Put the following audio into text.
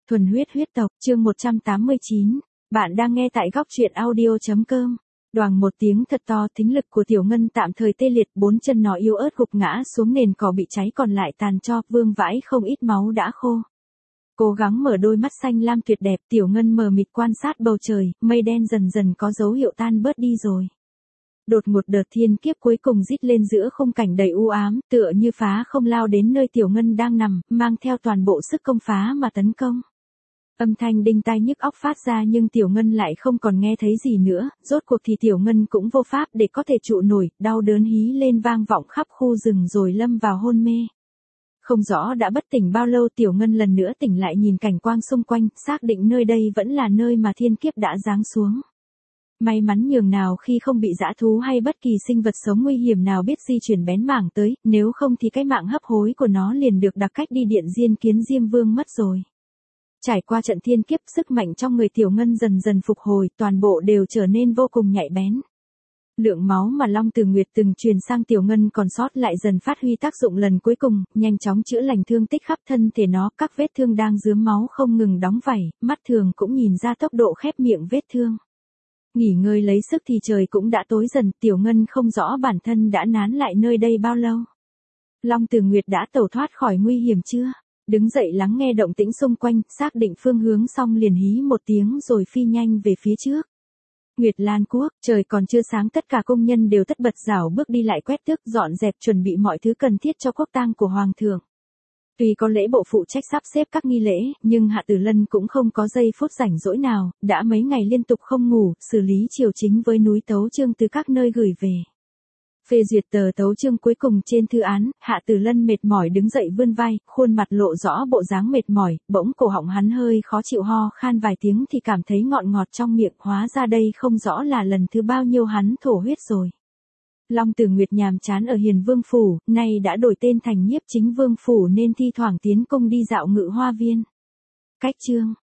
Thuần huyết huyết tộc, chương 189. Bạn đang nghe tại góc truyện audio.com. Đoàng một tiếng thật to, thính lực của Tiểu Ngân tạm thời tê liệt, bốn chân nó yếu ớt gục ngã xuống nền cỏ bị cháy còn lại tàn tro, vương vãi không ít máu đã khô. Cố gắng mở đôi mắt xanh lam tuyệt đẹp, Tiểu Ngân mờ mịt quan sát bầu trời, mây đen dần dần có dấu hiệu tan bớt đi rồi. Đột một đợt thiên kiếp cuối cùng rít lên giữa khung cảnh đầy u ám, tựa như phá không lao đến nơi Tiểu Ngân đang nằm, mang theo toàn bộ sức công phá mà tấn công. Âm thanh đinh tai nhức óc phát ra nhưng Tiểu Ngân lại không còn nghe thấy gì nữa, rốt cuộc thì Tiểu Ngân cũng vô pháp để có thể trụ nổi, đau đớn hí lên vang vọng khắp khu rừng rồi lâm vào hôn mê. Không rõ đã bất tỉnh bao lâu Tiểu Ngân lần nữa tỉnh lại nhìn cảnh quang xung quanh, xác định nơi đây vẫn là nơi mà thiên kiếp đã giáng xuống. May mắn nhường nào khi không bị dã thú hay bất kỳ sinh vật sống nguy hiểm nào biết di chuyển bén mảng tới, nếu không thì cái mạng hấp hối của nó liền được đặc cách đi điện diên kiến Diêm Vương mất rồi. Trải qua trận thiên kiếp, sức mạnh trong người Tiểu Ngân dần dần phục hồi, toàn bộ đều trở nên vô cùng nhạy bén. Lượng máu mà Long Từ Nguyệt từng truyền sang Tiểu Ngân còn sót lại dần phát huy tác dụng lần cuối cùng, nhanh chóng chữa lành thương tích khắp thân thể nó, các vết thương đang rướm máu không ngừng đóng vảy, mắt thường cũng nhìn ra tốc độ khép miệng vết thương. Nghỉ ngơi lấy sức thì trời cũng đã tối dần, Tiểu Ngân không rõ bản thân đã nán lại nơi đây bao lâu. Long Từ Nguyệt đã tẩu thoát khỏi nguy hiểm chưa? Đứng dậy lắng nghe động tĩnh xung quanh, xác định phương hướng xong liền hí một tiếng rồi phi nhanh về phía trước. Nguyệt Lan Quốc, trời còn chưa sáng tất cả công nhân đều tất bật rảo bước đi lại quét tước dọn dẹp chuẩn bị mọi thứ cần thiết cho quốc tang của Hoàng thượng. Tuy có lễ bộ phụ trách sắp xếp các nghi lễ, nhưng Hạ Tử Lân cũng không có giây phút rảnh rỗi nào, đã mấy ngày liên tục không ngủ, xử lý triều chính với núi tấu chương từ các nơi gửi về. Phê duyệt tờ tấu chương cuối cùng trên thư án, Hạ Tử Lân mệt mỏi đứng dậy vươn vai, khuôn mặt lộ rõ bộ dáng mệt mỏi, bỗng cổ họng hắn hơi khó chịu ho khan vài tiếng thì cảm thấy ngọt ngọt trong miệng, hóa ra đây không rõ là lần thứ bao nhiêu hắn thổ huyết rồi. Long Tử Nguyệt nhàm chán ở Hiền Vương Phủ, nay đã đổi tên thành Nhiếp Chính Vương Phủ nên thi thoảng tiến cung đi dạo Ngự Hoa Viên. Cách chương